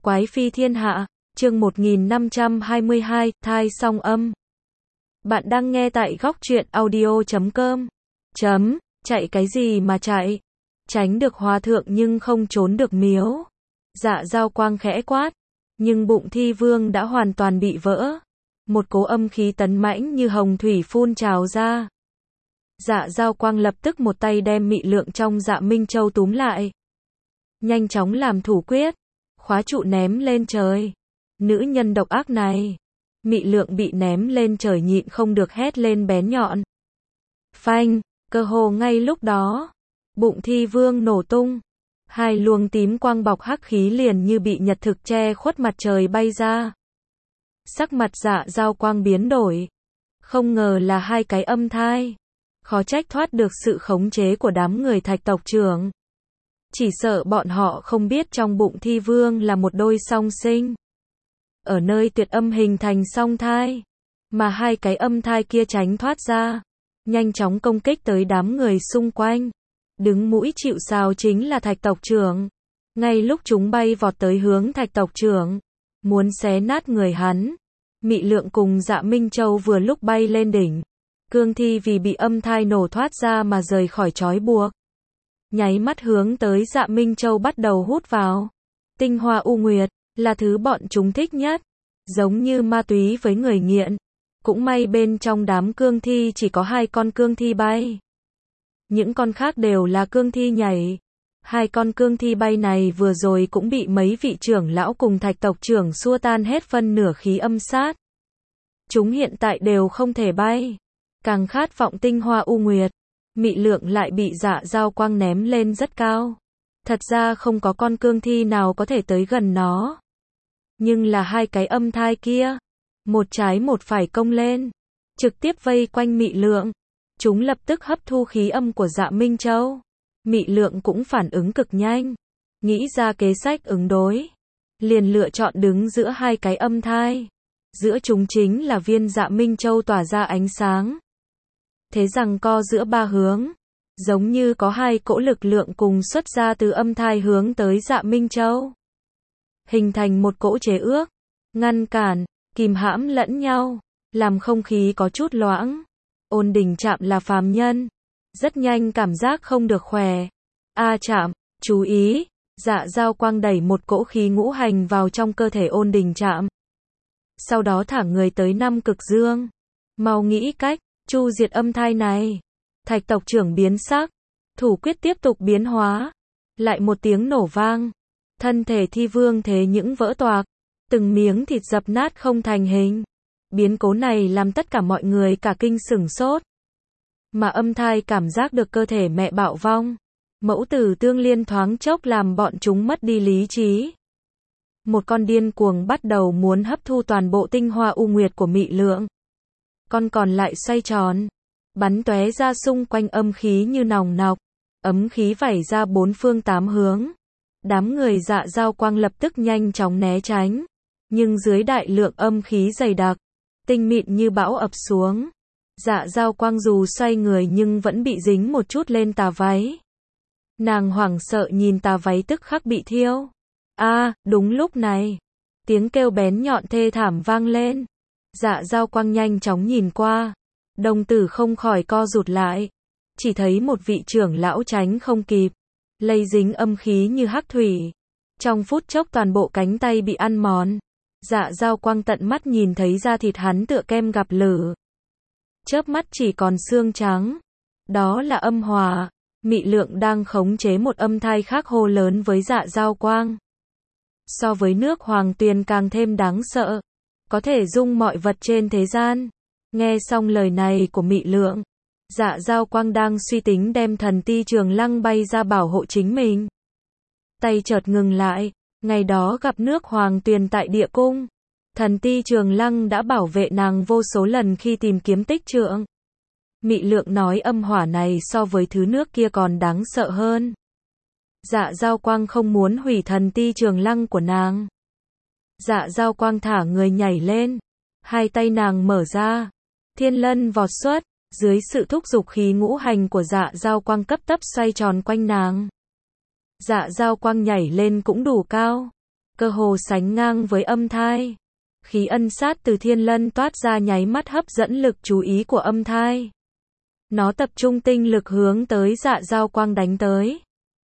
Quái phi thiên hạ, chương 1522, thai song âm. Bạn đang nghe tại góc truyện audio.com. Chạy cái gì mà chạy? Tránh được hòa thượng nhưng không trốn được miếu. Dạ Dao Quang khẽ quát, nhưng bụng Thi Vương đã hoàn toàn bị vỡ. Một cỗ âm khí tấn mãnh như hồng thủy phun trào ra. Dạ Dao Quang lập tức một tay đem Mị Lượng trong Dạ Minh Châu túm lại. Nhanh chóng làm thủ quyết, khóa trụ ném lên trời. Nữ nhân độc ác này. Mị Lượng bị ném lên trời nhịn không được hét lên bén nhọn. Phanh, cơ hồ ngay lúc đó, bụng Thi Vương nổ tung. Hai luồng tím quang bọc hắc khí liền như bị nhật thực che khuất mặt trời bay ra. Sắc mặt Dạ Dao Quang biến đổi. Không ngờ là hai cái âm thai. Khó trách thoát được sự khống chế của đám người Thạch tộc trưởng. Chỉ sợ bọn họ không biết trong bụng Thi Vương là một đôi song sinh. Ở nơi tuyệt âm hình thành song thai. Mà hai cái âm thai kia tránh thoát ra. Nhanh chóng công kích tới đám người xung quanh. Đứng mũi chịu sào chính là Thạch tộc trưởng. Ngay lúc chúng bay vọt tới hướng Thạch tộc trưởng. Muốn xé nát người hắn. Mị Lượng cùng Dạ Minh Châu vừa lúc bay lên đỉnh. Cương thi vì bị âm thai nổ thoát ra mà rời khỏi trói buộc. Nháy mắt hướng tới Dạ Minh Châu bắt đầu hút vào. Tinh hoa u nguyệt, là thứ bọn chúng thích nhất. Giống như ma túy với người nghiện. Cũng may bên trong đám cương thi chỉ có 2 con cương thi bay. Những con khác đều là cương thi nhảy. 2 con cương thi bay này vừa rồi cũng bị mấy vị trưởng lão cùng Thạch tộc trưởng xua tan hết phân nửa khí âm sát. Chúng hiện tại đều không thể bay. Càng khát vọng tinh hoa u nguyệt. Mị Lượng lại bị Dạ Dao Quang ném lên rất cao. Thật ra không có con cương thi nào có thể tới gần nó. Nhưng là hai cái âm thai kia. Một trái một phải công lên. Trực tiếp vây quanh Mị Lượng. Chúng lập tức hấp thu khí âm của Dạ Minh Châu. Mị Lượng cũng phản ứng cực nhanh. Nghĩ ra kế sách ứng đối. Liền lựa chọn đứng giữa hai cái âm thai. Giữa chúng chính là viên Dạ Minh Châu tỏa ra ánh sáng. Thế giằng co giữa 3 hướng. Giống như có 2 cỗ lực lượng cùng xuất ra từ âm thai hướng tới Dạ Minh Châu. Hình thành một cỗ chế ước. Ngăn cản, kìm hãm lẫn nhau. Làm không khí có chút loãng. Ôn Đình Trạm là phàm nhân. Rất nhanh cảm giác không được khỏe. Trạm, chú ý. Dạ Dao Quang đẩy một cỗ khí ngũ hành vào trong cơ thể Ôn Đình Trạm. Sau đó thả người tới 5 cực dương. Mau nghĩ cách. Chu diệt âm thai này. Thạch tộc trưởng biến sắc. Thủ quyết tiếp tục biến hóa. Lại một tiếng nổ vang. Thân thể Thi Vương thế những vỡ toạc. Từng miếng thịt dập nát không thành hình. Biến cố này làm tất cả mọi người cả kinh sửng sốt. Mà âm thai cảm giác được cơ thể mẹ bạo vong. Mẫu tử tương liên thoáng chốc làm bọn chúng mất đi lý trí. Một con điên cuồng bắt đầu muốn hấp thu toàn bộ tinh hoa u nguyệt của Mị Lượng. Con còn lại xoay tròn, bắn tóe ra xung quanh âm khí như nòng nọc, ấm khí vẩy ra 4 phương 8 hướng. Đám người Dạ Dao Quang lập tức nhanh chóng né tránh, nhưng dưới đại lượng âm khí dày đặc, tinh mịn như bão ập xuống. Dạ Dao Quang dù xoay người nhưng vẫn bị dính một chút lên tà váy. Nàng hoảng sợ nhìn tà váy tức khắc bị thiêu. Đúng lúc này, tiếng kêu bén nhọn thê thảm vang lên. Dạ Dao Quang nhanh chóng nhìn qua, đồng tử không khỏi co rụt lại, chỉ thấy một vị trưởng lão tránh không kịp, lây dính âm khí như hắc thủy, trong phút chốc toàn bộ cánh tay bị ăn mòn. Dạ Dao Quang tận mắt nhìn thấy da thịt hắn tựa kem gặp lửa, chớp mắt chỉ còn xương trắng. Đó là âm hỏa. Mị Lượng đang khống chế một âm thai khác hô lớn với Dạ Dao Quang. So với nước hoàng tuyền càng thêm đáng sợ. Có thể dung mọi vật trên thế gian. Nghe xong lời này của Mị Lượng, Dạ Dao Quang đang suy tính đem Thần Ti Trường Lăng bay ra bảo hộ chính mình. Tay chợt ngừng lại. Ngày đó gặp nước hoàng tuyền tại địa cung, Thần Ti Trường Lăng đã bảo vệ nàng vô số lần khi tìm kiếm tích trượng. Mị Lượng nói âm hỏa này so với thứ nước kia còn đáng sợ hơn. Dạ Dao Quang không muốn hủy Thần Ti Trường Lăng của nàng. Dạ Dao Quang thả người nhảy lên. 2 tay nàng mở ra. Thiên lân vọt xuất. Dưới sự thúc giục khí ngũ hành của Dạ Dao Quang cấp tấp xoay tròn quanh nàng. Dạ Dao Quang nhảy lên cũng đủ cao. cơ hồ sánh ngang với âm thai. Khí ân sát từ thiên lân toát ra nháy mắt hấp dẫn lực chú ý của âm thai. Nó tập trung tinh lực hướng tới dạ dao quang đánh tới.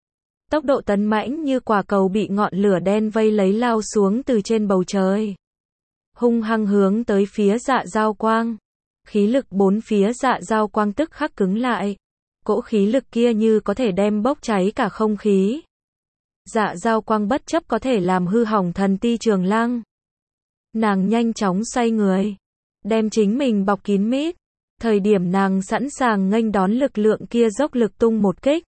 Tốc độ tấn mãnh như quả cầu bị ngọn lửa đen vây lấy lao xuống từ trên bầu trời. Hung hăng hướng tới phía dạ dao quang. Khí lực bốn phía dạ dao quang tức khắc cứng lại. Cỗ khí lực kia như có thể đem bốc cháy cả không khí. Dạ dao quang bất chấp có thể làm hư hỏng thần ti Trường Lăng. Nàng nhanh chóng xoay người, đem chính mình bọc kín mít. Thời điểm nàng sẵn sàng nghênh đón lực lượng kia dốc lực tung một kích.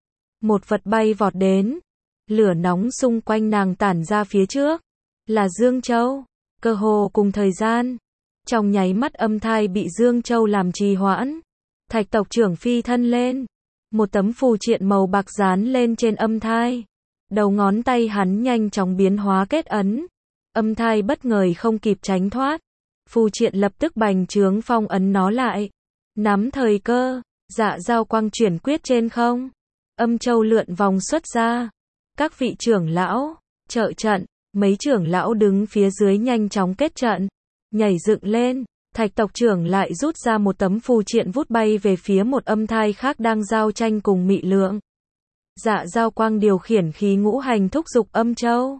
Một vật bay vọt đến, lửa nóng xung quanh nàng tản ra phía trước, là Dương Châu. Cơ hồ cùng thời gian, trong nháy mắt âm thai bị Dương Châu làm trì hoãn. Thạch tộc trưởng phi thân lên, một tấm phù triện màu bạc dán lên trên âm thai. Đầu ngón tay hắn nhanh chóng biến hóa kết ấn. Âm thai bất ngờ không kịp tránh thoát. Phù triện lập tức bành trướng phong ấn nó lại. Nắm thời cơ, dạ dao quang chuyển quyết trên không. Âm châu lượn vòng xuất ra. Các vị trưởng lão, trợ trận, mấy trưởng lão đứng phía dưới nhanh chóng kết trận. Nhảy dựng lên, thạch tộc trưởng lại rút ra một tấm phù triện vút bay về phía một âm thai khác đang giao tranh cùng mị lượng. Dạ dao quang điều khiển khí ngũ hành thúc giục âm châu.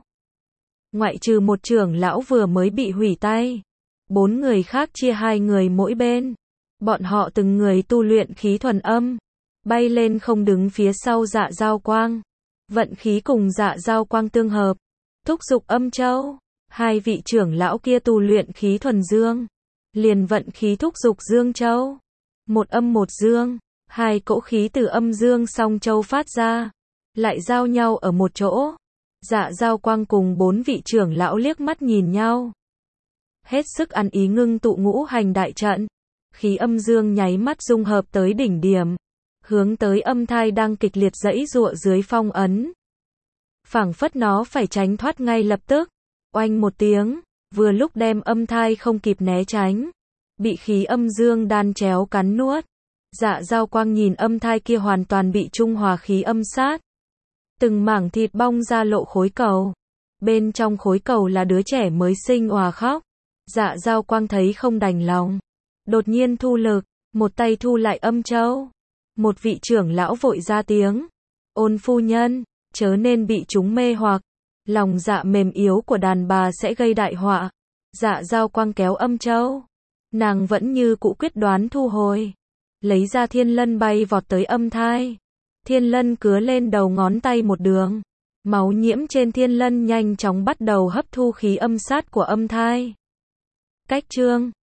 Ngoại trừ một trưởng lão vừa mới bị hủy tay. 4 người khác chia 2 người mỗi bên. Bọn họ từng người tu luyện khí thuần âm. Bay lên không đứng phía sau dạ dao quang. Vận khí cùng dạ dao quang tương hợp. Thúc giục âm châu. 2 vị trưởng lão kia tu luyện khí thuần dương. Liền vận khí thúc giục dương châu. Một âm một dương. 2 cỗ khí từ âm dương song châu phát ra. Lại giao nhau ở một chỗ. Dạ dao quang cùng 4 vị trưởng lão liếc mắt nhìn nhau. Hết sức ăn ý ngưng tụ ngũ hành đại trận. Khí âm dương nháy mắt dung hợp tới đỉnh điểm. Hướng tới âm thai đang kịch liệt giãy giụa dưới phong ấn. Phảng phất nó phải tránh thoát ngay lập tức. Oanh một tiếng, vừa lúc đem âm thai không kịp né tránh. Bị khí âm dương đan chéo cắn nuốt. Dạ dao quang nhìn âm thai kia hoàn toàn bị trung hòa khí âm sát. Từng mảng thịt bong ra lộ khối cầu. Bên trong khối cầu là đứa trẻ mới sinh òa khóc. Dạ dao quang thấy không đành lòng. Đột nhiên thu lực, một tay thu lại âm châu. Một vị trưởng lão vội ra tiếng. Ôn phu nhân, chớ nên bị chúng mê hoặc. Lòng dạ mềm yếu của đàn bà sẽ gây đại họa. Dạ dao quang kéo âm châu. Nàng vẫn như cũ quyết đoán thu hồi. Lấy ra thiên lân bay vọt tới âm thai. Thiên lân cứa lên đầu ngón tay một đường. Máu nhiễm trên thiên lân nhanh chóng bắt đầu hấp thu khí âm sát của âm thai. Cách chương